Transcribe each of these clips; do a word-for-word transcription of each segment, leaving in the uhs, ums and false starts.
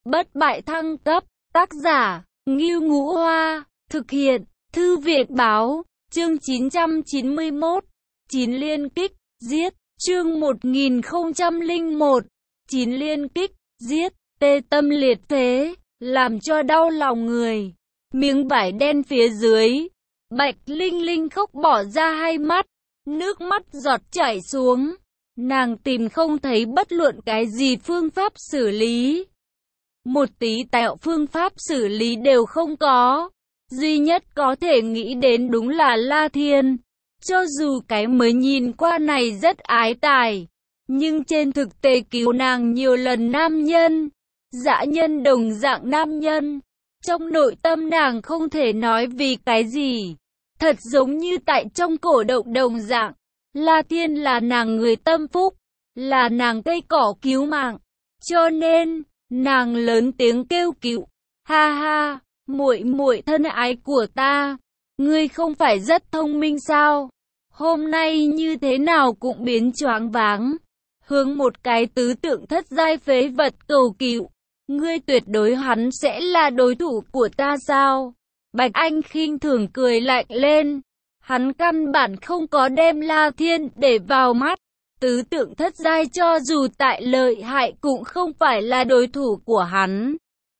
bất bại thăng cấp, tác giả, Ngưu Ngũ Hoa, thực hiện, Thư viện Báo, chương chín trăm chín mươi mốt, chín liên kích, giết, chương một nghìn không trăm lẻ một, chín liên kích, giết, tê tâm liệt phế, làm cho đau lòng người. Miếng vải đen phía dưới, Bạch Linh Linh khóc bỏ ra hai mắt, nước mắt giọt chảy xuống. Nàng tìm không thấy bất luận cái gì phương pháp xử lý. Một tí tẹo phương pháp xử lý đều không có. Duy nhất có thể nghĩ đến đúng là La Thiên. Cho dù cái mới nhìn qua này rất ái tài, nhưng trên thực tế cứu nàng nhiều lần nam nhân, dã nhân đồng dạng nam nhân. Trong nội tâm nàng không thể nói vì cái gì. Thật giống như tại trong cổ động đồng dạng. La Thiên là nàng người tâm phúc, là nàng cây cỏ cứu mạng. Cho nên, nàng lớn tiếng kêu cứu. Ha ha, muội muội thân ái của ta, ngươi không phải rất thông minh sao? Hôm nay như thế nào cũng biến choáng váng, hướng một cái tứ tượng thất giai phế vật cầu cứu. Ngươi tuyệt đối hắn sẽ là đối thủ của ta sao? Bạch Anh khinh thường cười lạnh lên. Hắn căn bản không có đem La Thiên để vào mắt. Tứ tượng thất giai cho dù tại lợi hại cũng không phải là đối thủ của hắn.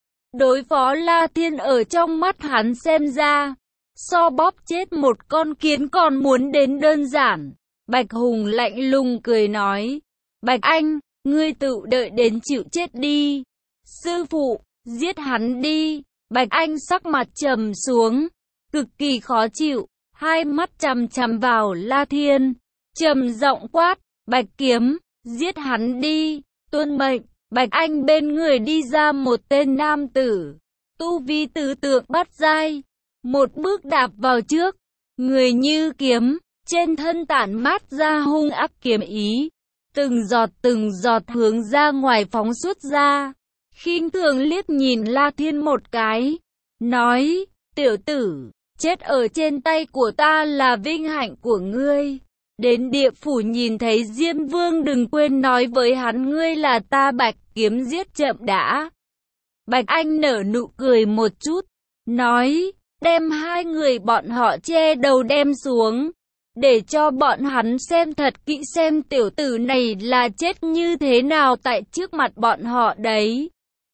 Đối phó La Thiên ở trong mắt hắn xem ra, so bóp chết một con kiến còn muốn đến đơn giản. Bạch Hùng lạnh lùng cười nói. Bạch Anh, ngươi tự đợi đến chịu chết đi. Sư phụ, giết hắn đi. Bạch Anh sắc mặt trầm xuống, cực kỳ khó chịu. Hai mắt chằm chằm vào La Thiên, trầm giọng quát, Bạch Kiếm, giết hắn đi, tuân mệnh. Bạch Anh bên người đi ra một tên nam tử, tu vi tứ tượng bát giai, một bước đạp vào trước, người như kiếm, trên thân tản mát ra hung ác kiếm ý, từng giọt từng giọt hướng ra ngoài phóng xuất ra. Khinh thường liếc nhìn La Thiên một cái, nói, tiểu tử, chết ở trên tay của ta là vinh hạnh của ngươi. Đến địa phủ nhìn thấy Diêm Vương đừng quên nói với hắn ngươi là ta Bạch Kiếm giết chậm đã. Bạch Anh nở nụ cười một chút, nói, đem hai người bọn họ che đầu đem xuống, để cho bọn hắn xem thật kỹ xem tiểu tử này là chết như thế nào tại trước mặt bọn họ đấy.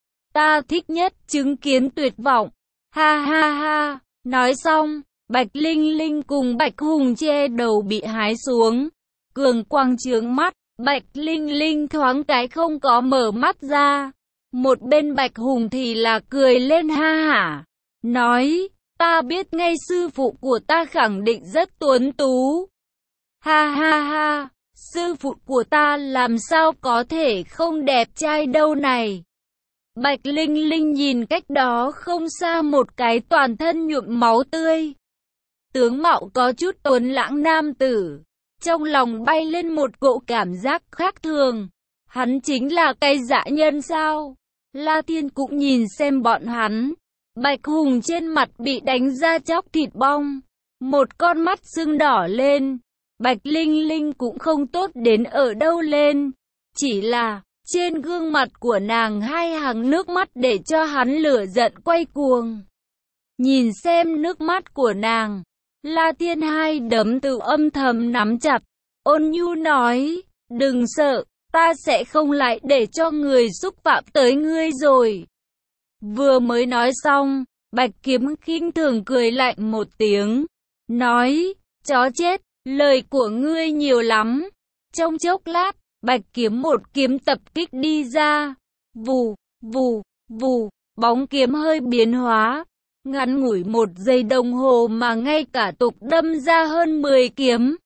Ta thích nhất chứng kiến tuyệt vọng, ha ha ha. Nói xong, Bạch Linh Linh cùng Bạch Hùng che đầu bị hái xuống. Cường quang trướng mắt, Bạch Linh Linh thoáng cái không có mở mắt ra. Một bên Bạch Hùng thì là cười lên ha hả. Nói, ta biết ngay sư phụ của ta khẳng định rất tuấn tú. Ha ha ha, sư phụ của ta làm sao có thể không đẹp trai đâu này. Bạch Linh Linh nhìn cách đó không xa một cái toàn thân nhuộm máu tươi, tướng mạo có chút tuấn lãng nam tử. Trong lòng bay lên một cỗ cảm giác khác thường. Hắn chính là cái dã nhân sao? La Thiên cũng nhìn xem bọn hắn. Bạch Hùng trên mặt bị đánh ra chóc thịt bong, một con mắt sưng đỏ lên. Bạch Linh Linh cũng không tốt đến ở đâu lên, chỉ là trên gương mặt của nàng hai hàng nước mắt để cho hắn lửa giận quay cuồng. Nhìn xem nước mắt của nàng, La Thiên hai đấm từ âm thầm nắm chặt, ôn nhu nói, đừng sợ, ta sẽ không lại để cho người xúc phạm tới ngươi rồi. Vừa mới nói xong, Bạch Kiếm khinh thường cười lạnh một tiếng, nói, chó chết, lời của ngươi nhiều lắm. Trong chốc lát, Bạch Kiếm một kiếm tập kích đi ra, vù, vù, vù, bóng kiếm hơi biến hóa, ngắn ngủi một giây đồng hồ mà ngay cả tục đâm ra hơn mười kiếm.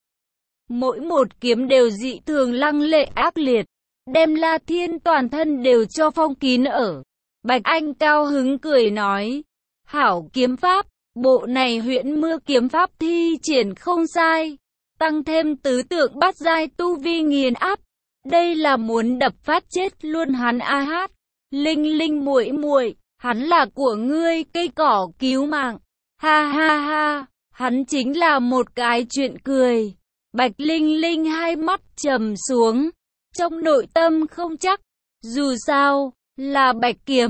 Mỗi một kiếm đều dị thường lăng lệ ác liệt, đem La Thiên toàn thân đều cho phong kín ở. Bạch Anh cao hứng cười nói, hảo kiếm pháp, bộ này Huyễn Mưa kiếm pháp thi triển không sai, tăng thêm tứ tượng bát giai tu vi nghiền áp. Đây là muốn đập phát chết luôn hắn a hát. Linh Linh muội muội, hắn là của ngươi cây cỏ cứu mạng. Ha ha ha, hắn chính là một cái chuyện cười. Bạch Linh Linh hai mắt trầm xuống, trong nội tâm không chắc. Dù sao, là Bạch Kiếm,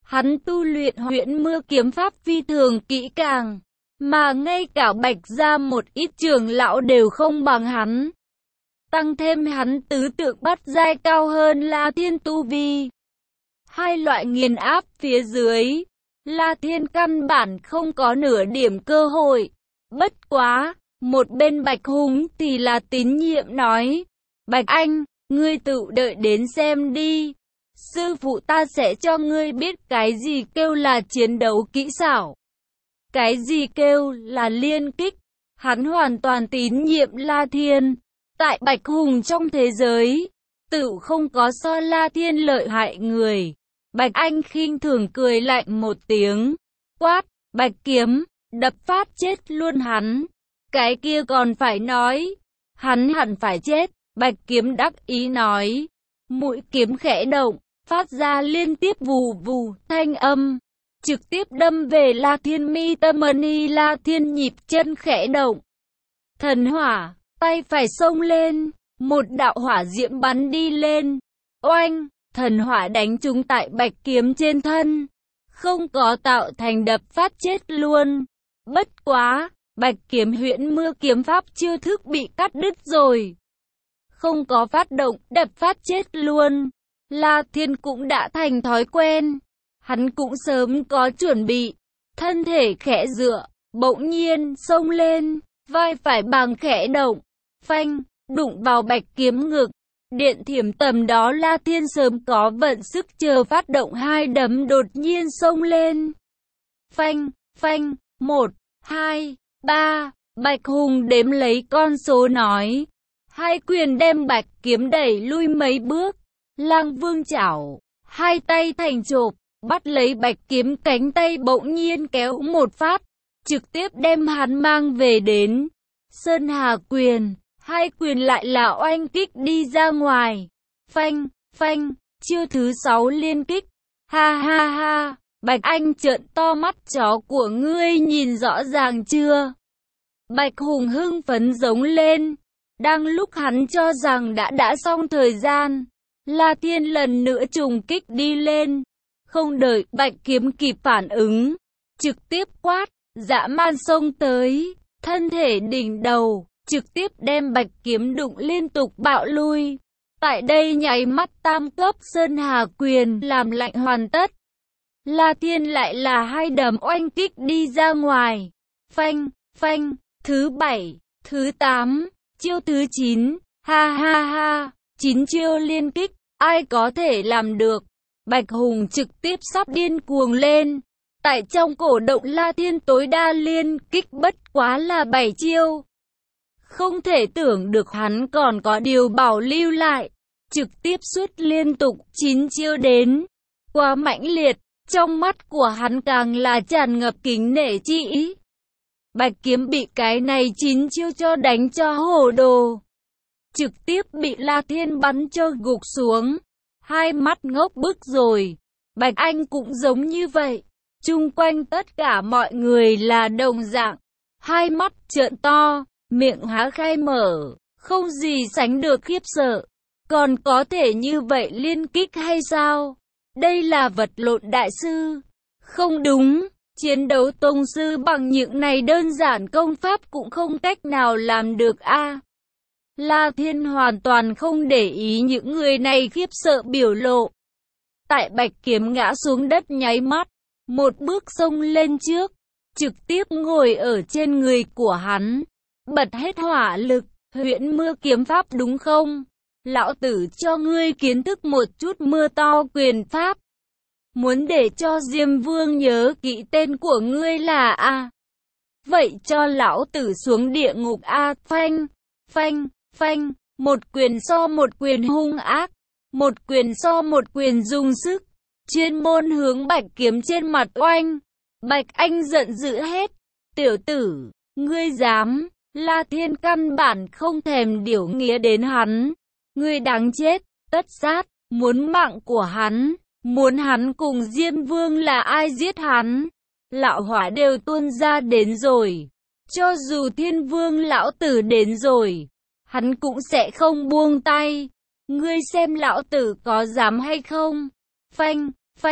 Hắn tu luyện Huyễn Mưa kiếm pháp phi thường kỹ càng, mà ngay cả Bạch gia một ít trưởng lão đều không bằng hắn. Tăng thêm hắn tứ tượng bắt giai cao hơn La Thiên tu vi. Hai loại nghiền áp phía dưới, La Thiên căn bản không có nửa điểm cơ hội. Bất quá, một bên Bạch Hùng thì là tín nhiệm nói, Bạch Anh, ngươi tự đợi đến xem đi. Sư phụ ta sẽ cho ngươi biết cái gì kêu là chiến đấu kỹ xảo. Cái gì kêu là liên kích. Hắn hoàn toàn tín nhiệm La Thiên. Tại Bạch Hùng trong thế giới, tự không có so La Thiên lợi hại người. Bạch Anh khinh thường cười lạnh một tiếng, quát, Bạch Kiếm, đập phát chết luôn hắn. Cái kia còn phải nói, hắn hẳn phải chết. Bạch Kiếm đắc ý nói, mũi kiếm khẽ động, phát ra liên tiếp vù vù thanh âm, trực tiếp đâm về La Thiên mi tâm mani. La Thiên nhịp chân khẽ động, thần hỏa, tay phải xông lên, một đạo hỏa diễm bắn đi lên, oanh, thần hỏa đánh trúng tại Bạch Kiếm trên thân, không có tạo thành đập phát chết luôn. Bất quá, Bạch Kiếm Huyễn Mưa kiếm pháp chiêu thức bị cắt đứt rồi, không có phát động đập phát chết luôn. La Thiên cũng đã thành thói quen, hắn cũng sớm có chuẩn bị, thân thể khẽ dựa, bỗng nhiên xông lên, vai phải bằng khẽ động, phanh, đụng vào Bạch Kiếm ngực. Điện thiểm tầm đó La Thiên sớm có vận sức chờ phát động, hai đấm đột nhiên xông lên. Phanh, phanh, một, hai, ba, Bạch Hùng đếm lấy con số nói. Hai quyền đem Bạch Kiếm đẩy lui mấy bước. Lang Vương chảo, hai tay thành chộp, bắt lấy Bạch Kiếm cánh tay bỗng nhiên kéo một phát, trực tiếp đem hắn mang về đến. Sơn Hà quyền, hai quyền lại là oanh kích đi ra ngoài. Phanh, phanh, chiêu thứ sáu liên kích. Ha ha ha, Bạch Anh trợn to mắt, chó của ngươi nhìn rõ ràng chưa? Bạch Hùng hưng phấn giống lên. Đang lúc hắn cho rằng đã đã xong thời gian, La Thiên lần nữa trùng kích đi lên. Không đợi Bạch Kiếm kịp phản ứng, trực tiếp quát, dã man xông tới, thân thể đỉnh đầu, trực tiếp đem Bạch Kiếm đụng liên tục bạo lui. Tại đây nháy mắt tam cấp Sơn Hà quyền làm lạnh hoàn tất. La Thiên lại là hai đấm oanh kích đi ra ngoài. Phanh, phanh, thứ bảy, thứ tám, chiêu thứ chín, ha ha ha, chín chiêu liên kích, ai có thể làm được? Bạch Hùng trực tiếp sắp điên cuồng lên. Tại trong cổ động La Thiên tối đa liên kích bất quá là bảy chiêu. Không thể tưởng được hắn còn có điều bảo lưu lại, trực tiếp xuất liên tục chín chiêu đến. Quá mãnh liệt, trong mắt của hắn càng là tràn ngập kính nể chi ý. Bạch Kiếm bị cái này chín chiêu cho đánh cho hồ đồ, trực tiếp bị La Thiên bắn cho gục xuống, hai mắt ngốc bức rồi. Bạch Anh cũng giống như vậy, chung quanh tất cả mọi người là đồng dạng, hai mắt trợn to, miệng há khai mở, không gì sánh được khiếp sợ. Còn có thể như vậy liên kích hay sao? Đây là vật lộn đại sư. Không đúng, chiến đấu tông sư bằng những này đơn giản công pháp cũng không cách nào làm được a. À, La Thiên hoàn toàn không để ý những người này khiếp sợ biểu lộ. Tại Bạch Kiếm ngã xuống đất nháy mắt, một bước xông lên trước, trực tiếp ngồi ở trên người của hắn, bật hết hỏa lực. Huyễn Mưa kiếm pháp đúng không? Lão tử cho ngươi kiến thức một chút mưa to quyền pháp. Muốn để cho Diêm Vương nhớ kỹ tên của ngươi là a à? Vậy cho lão tử xuống địa ngục a. À? Phanh, phanh, phanh, một quyền so một quyền hung ác, một quyền so một quyền dùng sức, chuyên môn hướng Bạch Kiếm trên mặt oanh. Bạch Anh giận dữ hết, tiểu tử, ngươi dám? La Thiên căn bản không thèm điểu nghĩa đến hắn. Ngươi đáng chết, tất sát, muốn mạng của hắn, muốn hắn cùng Diêm Vương là ai giết hắn. Lão hỏa đều tuôn ra đến rồi. Cho dù Thiên Vương lão tử đến rồi, hắn cũng sẽ không buông tay. Ngươi xem lão tử có dám hay không? Phanh, phanh,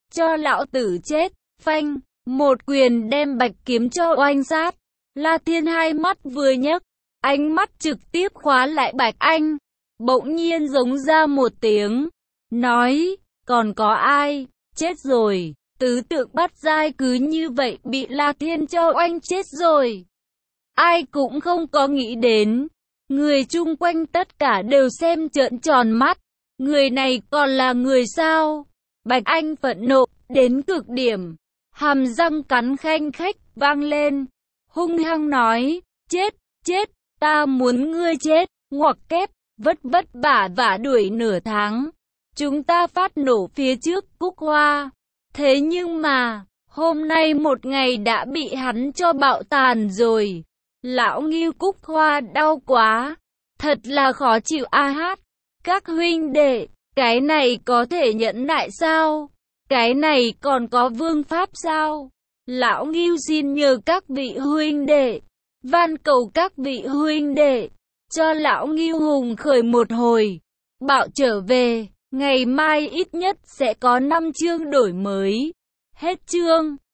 cho lão tử chết, phanh, một quyền đem bạch kiếm cho oanh sát. La Thiên hai mắt vừa nhấc, ánh mắt trực tiếp khóa lại Bạch Anh, bỗng nhiên giống ra một tiếng, nói, còn có ai, chết rồi, tứ tượng bắt giai cứ như vậy bị La Thiên cho oanh chết rồi. Ai cũng không có nghĩ đến, người chung quanh tất cả đều xem trợn tròn mắt, người này còn là người sao? Bạch Anh phẫn nộ đến cực điểm, hàm răng cắn khanh khách vang lên, hung hăng nói, chết, chết, ta muốn ngươi chết, ngoặc kép, vất vất vả vả đuổi nửa tháng. Chúng ta phát nổ phía trước Cúc Hoa. Thế nhưng mà, hôm nay một ngày đã bị hắn cho bạo tàn rồi. Lão Ngưu Cúc Hoa đau quá, thật là khó chịu a hát. Các huynh đệ, cái này có thể nhẫn nại sao? Cái này còn có vương pháp sao? Lão Ngưu xin nhờ các vị huynh đệ, van cầu các vị huynh đệ, cho lão Ngưu hùng khởi một hồi, bạo trở về, ngày mai ít nhất sẽ có năm chương đổi mới. Hết chương.